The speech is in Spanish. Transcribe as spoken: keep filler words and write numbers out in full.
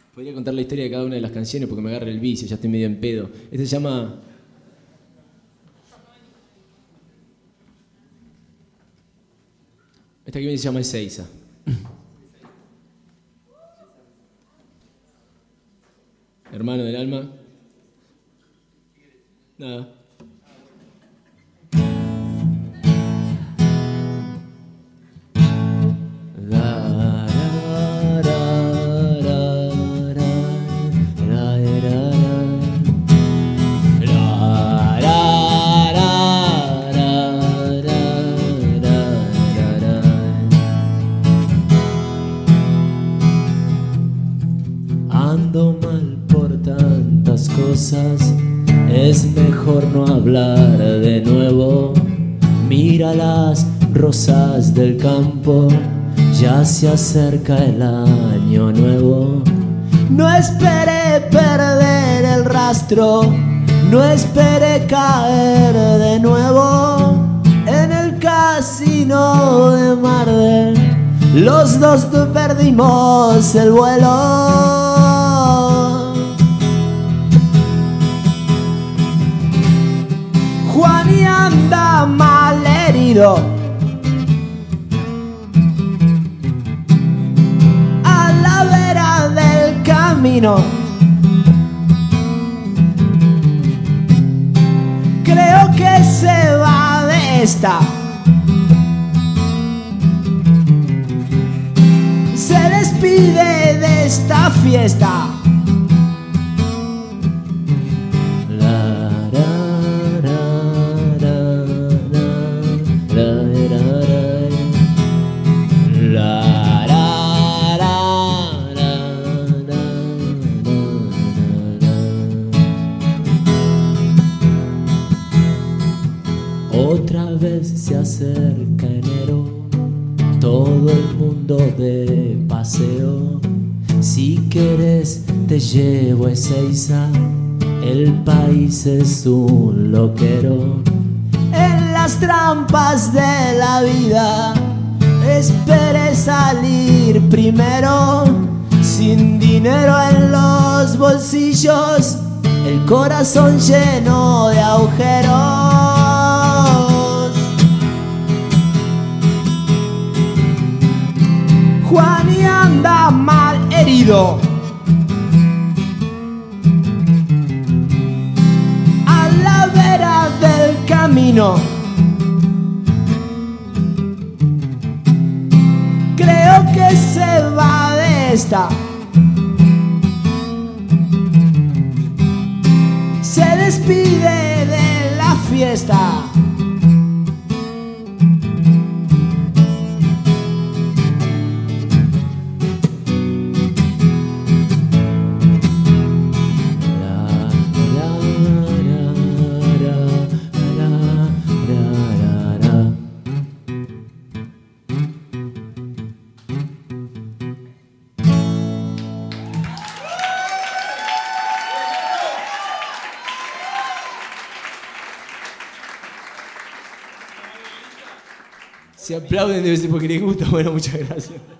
Podría contar la historia de cada una de las canciones porque me agarra el vicio, ya estoy medio en pedo. Este se llama... Esta que viene se llama Ezeiza. Hermano del alma. Nada. Ando mal por tantas cosas, es mejor no hablar de nuevo. Mira las rosas del campo, ya se acerca el año nuevo. No esperé perder el rastro, no esperé caer de nuevo en el casino de Mar. Los dos perdimos el vuelo. Juani anda mal herido, a la vera del camino. Creo que se va de esta. Se despide de esta fiesta. Otra vez se acerca enero, todo el mundo de paseo. Si quieres te llevo a Ezeiza, el país es un loquero. En las trampas de la vida esperé salir primero, sin dinero en los bolsillos, el corazón lleno de agujeros. Juani anda mal herido, a la vera del camino. Creo que se va de esta. Se despide de la fiesta. Si aplauden debe ser porque les gusta. Bueno, muchas gracias.